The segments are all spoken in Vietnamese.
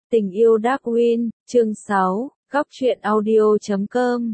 Tình yêu Darwin, chương 6, góc truyện audio.com.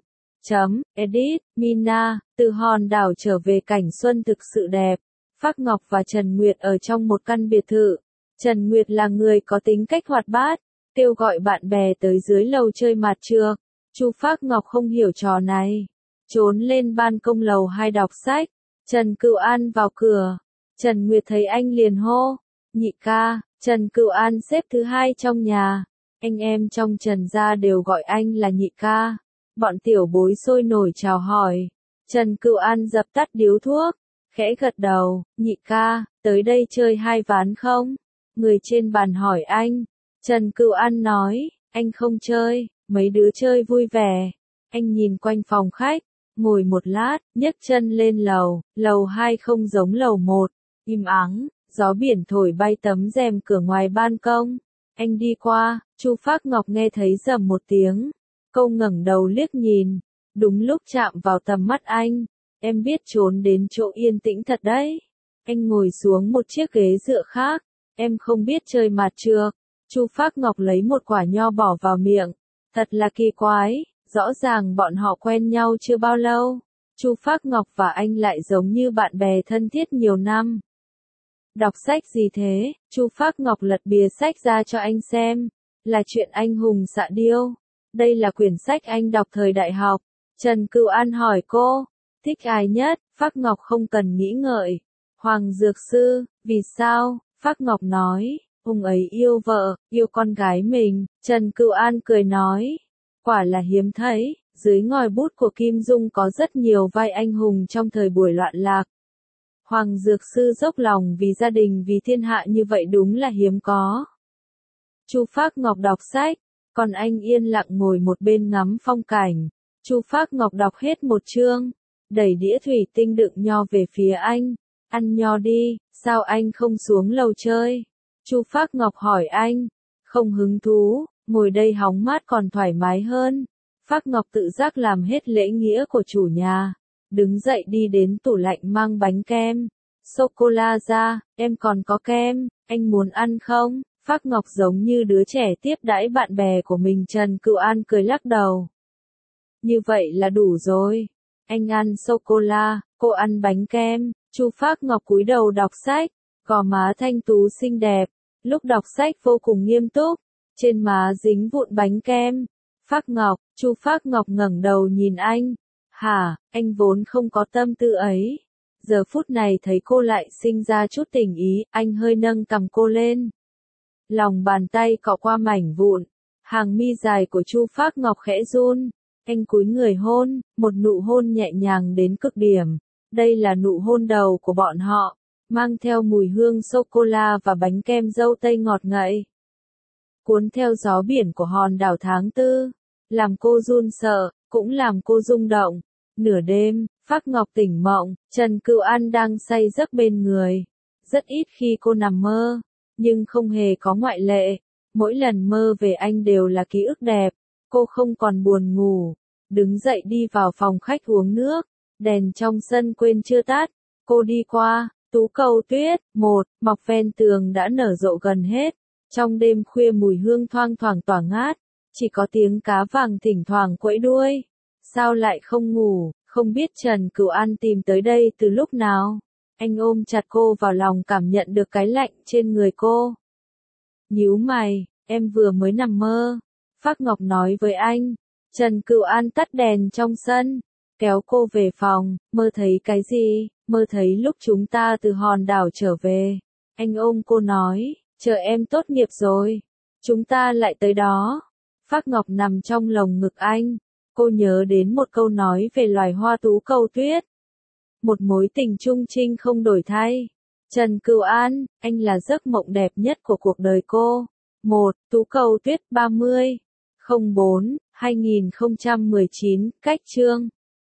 Edit, Mina, từ hòn đảo trở về cảnh xuân thực sự đẹp. Phác Ngọc và Trần Nguyệt ở trong một căn biệt thự. Trần Nguyệt là người có tính cách hoạt bát, kêu gọi bạn bè tới dưới lầu chơi mặt trược. Chu Phác Ngọc không hiểu trò này, trốn lên ban công lầu 2 đọc sách. Trần Cửu An vào cửa. Trần Nguyệt thấy anh liền hô, nhị ca. Trần Cửu An xếp thứ 2 trong nhà. Anh em trong Trần gia đều gọi anh là nhị ca. Bọn tiểu bối sôi nổi chào hỏi. Trần Cửu An dập tắt điếu thuốc, khẽ gật đầu, nhị ca, tới đây chơi 2 ván không? Người trên bàn hỏi anh. Trần Cửu An nói, anh không chơi, mấy đứa chơi vui vẻ. Anh nhìn quanh phòng khách, ngồi một lát, nhấc chân lên lầu 2 không giống lầu 1, im ắng. Gió biển thổi bay tấm rèm cửa ngoài ban công. Anh đi qua, Chu Phác Ngọc nghe thấy rầm một tiếng. Cô ngẩng đầu liếc nhìn. Đúng lúc chạm vào tầm mắt anh. Em biết trốn đến chỗ yên tĩnh thật đấy. Anh ngồi xuống một chiếc ghế dựa khác. Em không biết chơi mặt trược. Chu Phác Ngọc lấy một quả nho bỏ vào miệng. Thật là kỳ quái, rõ ràng bọn họ quen nhau chưa bao lâu. Chu Phác Ngọc và anh lại giống như bạn bè thân thiết nhiều năm. Đọc sách gì thế? Chu Phác Ngọc lật bìa sách ra cho anh xem. Là chuyện anh hùng xạ điêu. Đây là quyển sách anh đọc thời đại học. Trần Cửu An hỏi cô, thích ai nhất? Phác Ngọc không cần nghĩ ngợi. Hoàng Dược Sư. Vì sao? Phác Ngọc nói, ông ấy yêu vợ, yêu con gái mình. Trần Cửu An cười nói, quả là hiếm thấy. Dưới ngòi bút của Kim Dung có rất nhiều vai anh hùng trong thời buổi loạn lạc. Hoàng Dược Sư dốc lòng vì gia đình vì thiên hạ như vậy đúng là hiếm có. Chu Phác Ngọc đọc sách, còn anh yên lặng ngồi một bên ngắm phong cảnh. Chu Phác Ngọc đọc hết một chương, đẩy đĩa thủy tinh đựng nho về phía anh. Ăn nho đi, sao anh không xuống lầu chơi? Chu Phác Ngọc hỏi anh. Không hứng thú, ngồi đây hóng mát còn thoải mái hơn. Phác Ngọc tự giác làm hết lễ nghĩa của chủ nhà. Đứng dậy đi đến tủ lạnh mang bánh kem, sô-cô-la ra, em còn có kem, anh muốn ăn không? Phác Ngọc giống như đứa trẻ tiếp đãi bạn bè của mình. Trần Cửu An cười lắc đầu. Như vậy là đủ rồi. Anh ăn sô-cô-la, cô ăn bánh kem. Chu Phác Ngọc cúi đầu đọc sách, gò má thanh tú xinh đẹp. Lúc đọc sách vô cùng nghiêm túc, trên má dính vụn bánh kem. Phác Ngọc, Chu Phác Ngọc ngẩng đầu nhìn anh. Hả, anh vốn không có tâm tư ấy. Giờ phút này thấy cô lại sinh ra chút tình ý, anh hơi nâng cằm cô lên. Lòng bàn tay cọ qua mảnh vụn, hàng mi dài của Chu Phác Ngọc khẽ run. Anh cúi người hôn, một nụ hôn nhẹ nhàng đến cực điểm. Đây là nụ hôn đầu của bọn họ, mang theo mùi hương sô-cô-la và bánh kem dâu tây ngọt ngậy. Cuốn theo gió biển của hòn đảo tháng 4, làm cô run sợ, cũng làm cô rung động. Nửa đêm, Phác Ngọc tỉnh mộng, Trần Cửu An đang say giấc bên người. Rất ít khi cô nằm mơ, nhưng không hề có ngoại lệ. Mỗi lần mơ về anh đều là ký ức đẹp. Cô không còn buồn ngủ, đứng dậy đi vào phòng khách uống nước. Đèn trong sân quên chưa tắt. Cô đi qua, tú cầu tuyết, mọc ven tường đã nở rộ gần hết. Trong đêm khuya mùi hương thoang thoảng tỏa ngát, chỉ có tiếng cá vàng thỉnh thoảng quẫy đuôi. Sao lại không ngủ, không biết Trần Cửu An tìm tới đây từ lúc nào. Anh ôm chặt cô vào lòng cảm nhận được cái lạnh trên người cô. Nhíu mày, em vừa mới nằm mơ. Phác Ngọc nói với anh. Trần Cửu An tắt đèn trong sân, kéo cô về phòng. Mơ thấy cái gì? Mơ thấy lúc chúng ta từ hòn đảo trở về. Anh ôm cô nói, chờ em tốt nghiệp rồi, chúng ta lại tới đó. Phác Ngọc nằm trong lồng ngực anh. Cô nhớ đến một câu nói về loài hoa tú cầu tuyết. Một mối tình chung trinh không đổi thay. Trần Cửu An, anh là giấc mộng đẹp nhất của cuộc đời cô. Tú cầu tuyết 30/04/2019, cách chương.